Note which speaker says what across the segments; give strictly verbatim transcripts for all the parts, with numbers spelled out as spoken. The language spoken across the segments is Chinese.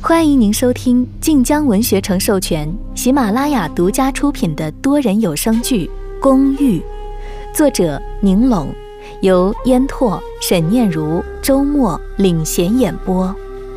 Speaker 1: 欢迎您收听晋江文学城授权、喜马拉雅独家出品的多人有声剧《公寓》，作者宁拢，由烟拓、沈念如、周末领衔演播。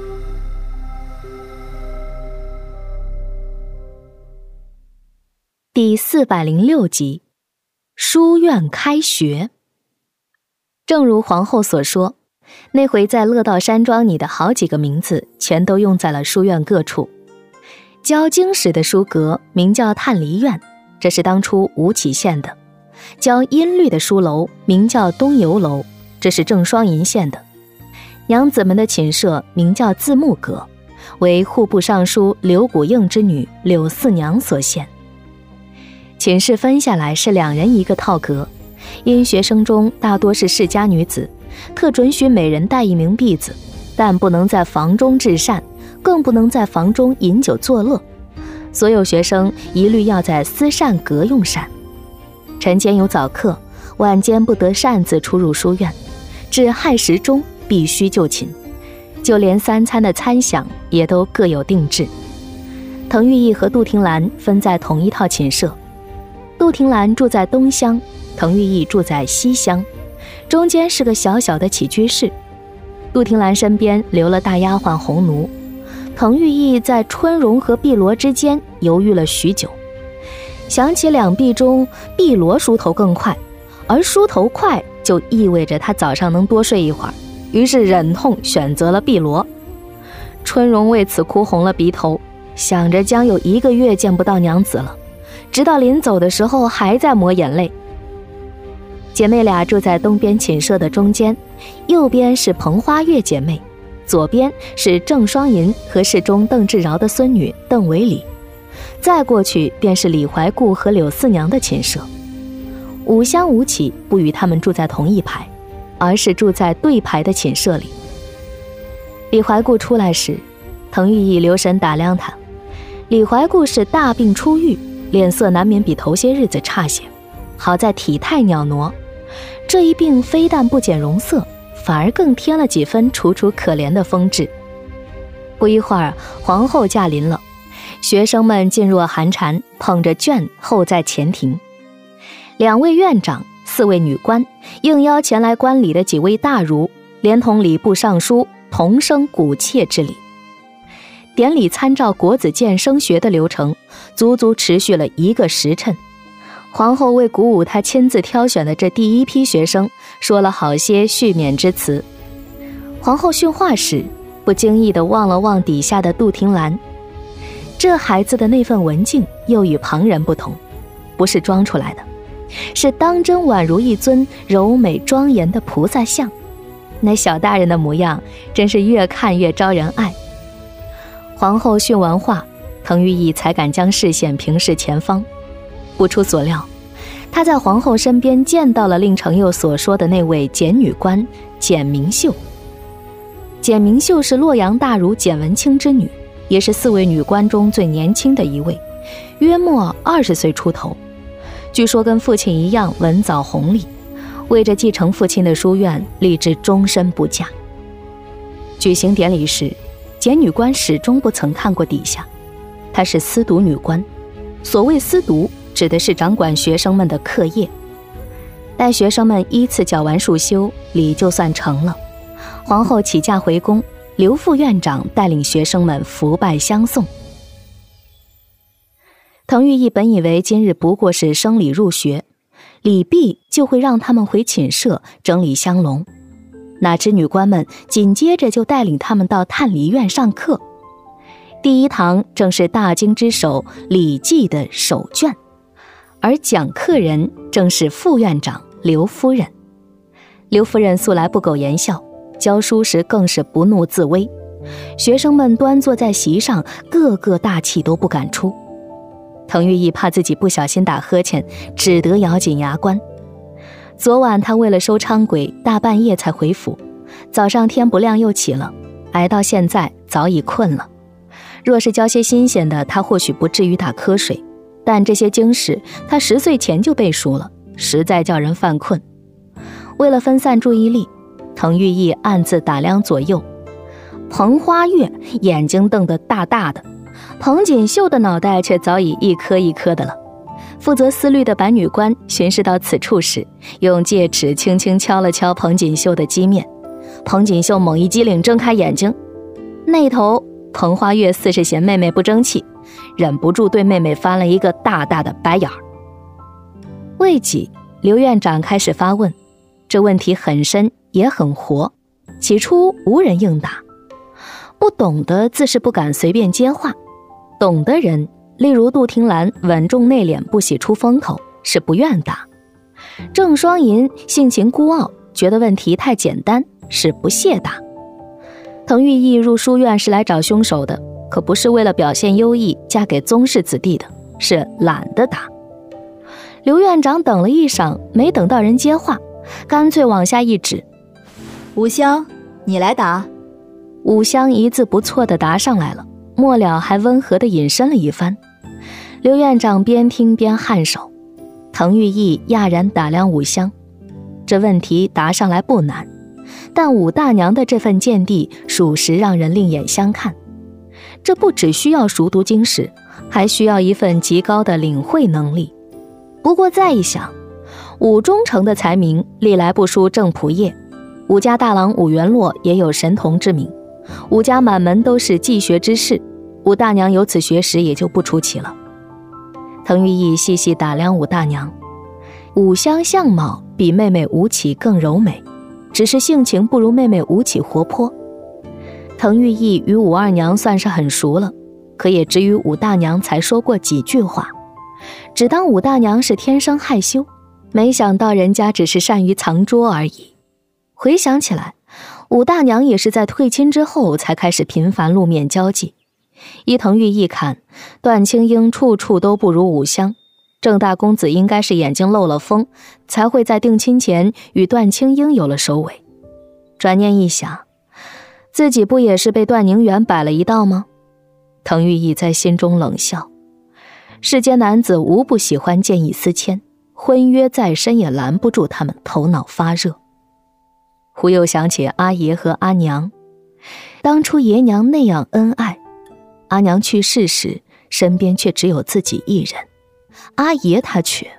Speaker 1: 第四百零六集，书院开学。正如皇后所说，那回在乐道山庄里的好几个名字全都用在了书院各处。教经史的书阁名叫探离院，这是当初吴起献的；教音律的书楼名叫东游楼，这是郑双银献的；娘子们的寝舍名叫字幕阁，为户部尚书刘古应之女柳四娘所献。寝室分下来是两人一个套阁，因学生中大多是世家女子，特准许每人带一名婢子，但不能在房中置膳，更不能在房中饮酒作乐。所有学生一律要在私膳阁用膳。晨间有早课，晚间不得擅自出入书院，至亥时中必须就寝，就连三餐的餐饷也都各有定制。滕玉义和杜婷兰分在同一套寝舍，杜婷兰住在东厢，滕玉义住在西厢，中间是个小小的起居室。杜婷兰身边留了大丫鬟红奴，滕玉义在春荣和碧罗之间犹豫了许久，想起两婢中碧罗梳头更快，而梳头快就意味着他早上能多睡一会儿，于是忍痛选择了碧罗。春荣为此哭红了鼻头，想着将有一个月见不到娘子了，直到临走的时候还在抹眼泪。姐妹俩住在东边寝舍的中间，右边是彭花月姐妹，左边是郑双银和侍中邓志饶的孙女邓维礼，再过去便是李怀固和柳四娘的寝舍。五香吴起不与他们住在同一排，而是住在对排的寝舍里。李怀固出来时，滕玉义留神打量他。李怀固是大病初愈，脸色难免比头些日子差些，好在体态袅娜，这一病非但不减容色，反而更添了几分楚楚可怜的风致。不一会儿，皇后驾临了，学生们噤若寒蝉，捧着卷候在前庭。两位院长、四位女官应邀前来观礼的几位大儒，连同礼部尚书同声鼓切之礼。典礼参照国子监升学的流程，足足持续了一个时辰。皇后为鼓舞她亲自挑选的这第一批学生，说了好些续勉之词。皇后训话时，不经意地望了望底下的杜婷兰，这孩子的那份文静又与旁人不同，不是装出来的，是当真宛如一尊柔美庄严的菩萨像。那小大人的模样，真是越看越招人爱。皇后训完话，滕玉义才敢将视线平视前方。不出所料，他在皇后身边见到了令程佑所说的那位简女官简明秀。简明秀是洛阳大儒简文清之女，也是四位女官中最年轻的一位，约莫二十岁出头。据说跟父亲一样文藻红丽，为着继承父亲的书院，立志终身不嫁。举行典礼时，简女官始终不曾看过底下，她是司读女官。所谓司读，指的是掌管学生们的课业。待学生们依次缴完束修，礼就算成了。皇后起驾回宫，刘副院长带领学生们伏拜相送。滕玉义本以为今日不过是升礼入学，礼毕就会让他们回寝舍整理香笼，哪知女官们紧接着就带领他们到探离院上课。第一堂正是大经之首礼记的首卷，而讲课人正是副院长刘夫人。刘夫人素来不苟言笑，教书时更是不怒自威。学生们端坐在席上，个个大气都不敢出。滕玉义怕自己不小心打呵欠，只得咬紧牙关。昨晚他为了收昌轨，大半夜才回府，早上天不亮又起了，挨到现在早已困了。若是教些新鲜的，他或许不至于打瞌睡，但这些经史他十岁前就背熟了，实在叫人犯困。为了分散注意力，滕玉义暗自打量左右， 彭花月眼睛瞪得大大的，彭锦绣的脑袋却早已一颗一颗的了。负责思虑的白女官巡视到此处时，用戒尺轻轻敲了敲彭锦绣的肌面。彭锦绣猛一激灵，睁开眼睛。那头彭花月似是嫌妹妹不争气，忍不住对妹妹翻了一个大大的白眼儿。未几，刘院长开始发问，这问题很深也很活，起初无人应答。不懂的自是不敢随便接话，懂的人例如杜婷兰稳重内敛，不喜出风头，是不愿答。郑双银性情孤傲，觉得问题太简单，是不屑答。滕玉义入书院是来找凶手的，可不是为了表现优异嫁给宗室子弟的，是懒得答。刘院长等了一晌，没等到人接话，干脆往下一指：
Speaker 2: 五香，你来答。
Speaker 1: 五香一字不错地答上来了，末了还温和地引申了一番。刘院长边听边颔首。滕玉义讶然打量五香，这问题答上来不难，但武大娘的这份见地属实让人另眼相看。这不只需要熟读经史，还需要一份极高的领会能力。不过再一想，武忠诚的才名历来不输郑仆射，武家大郎武元洛也有神童之名，武家满门都是济学之士，武大娘有此学识也就不出奇了。滕玉义细细打量武大娘，武香相貌比妹妹吴起更柔美，只是性情不如妹妹吴起活泼。滕玉义与武二娘算是很熟了，可也只与武大娘才说过几句话，只当武大娘是天生害羞，没想到人家只是善于藏拙而已。回想起来，武大娘也是在退亲之后才开始频繁露面交际。依滕玉义看，段青英处处都不如武香，郑大公子应该是眼睛漏了风，才会在定亲前与段青英有了首尾。转念一想，自己不也是被段宁远摆了一道吗？滕玉义在心中冷笑，世间男子无不喜欢见异思迁，婚约在身也拦不住他们头脑发热。忽又想起阿爷和阿娘，当初爷娘那样恩爱，阿娘去世时身边却只有自己一人，阿爷他却……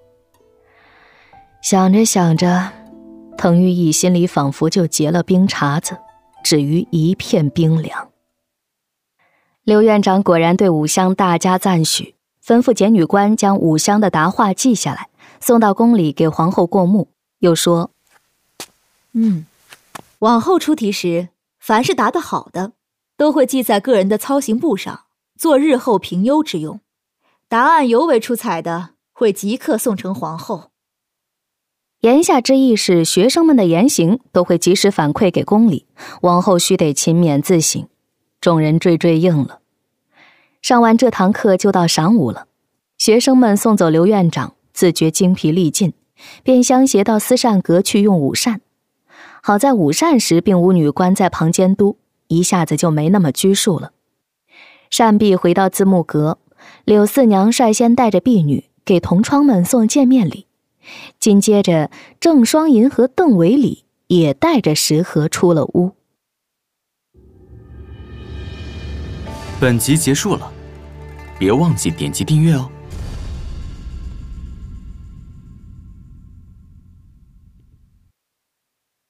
Speaker 1: 想着想着，滕玉义心里仿佛就结了冰碴子，止于一片冰凉。刘院长果然对武香大加赞许，吩咐检女官将武香的答话记下来，送到宫里给皇后过目，又说：
Speaker 2: 嗯，往后出题时，凡是答得好的，都会记在个人的操行簿上，做日后评优之用。答案尤为出彩的，会即刻送呈皇后。
Speaker 1: 言下之意是，学生们的言行都会及时反馈给宫里，往后须得勤勉自省。众人惴惴应了。上完这堂课就到晌午了，学生们送走刘院长，自觉精疲力尽，便相携到思善阁去用午膳。好在午膳时并无女官在旁监督，一下子就没那么拘束了。善毕回到字幕阁，柳四娘率先带着婢女给同窗们送见面礼，紧接着郑双银和邓维礼也带着食盒出了屋。
Speaker 3: 本集结束了，别忘记点击订阅哦。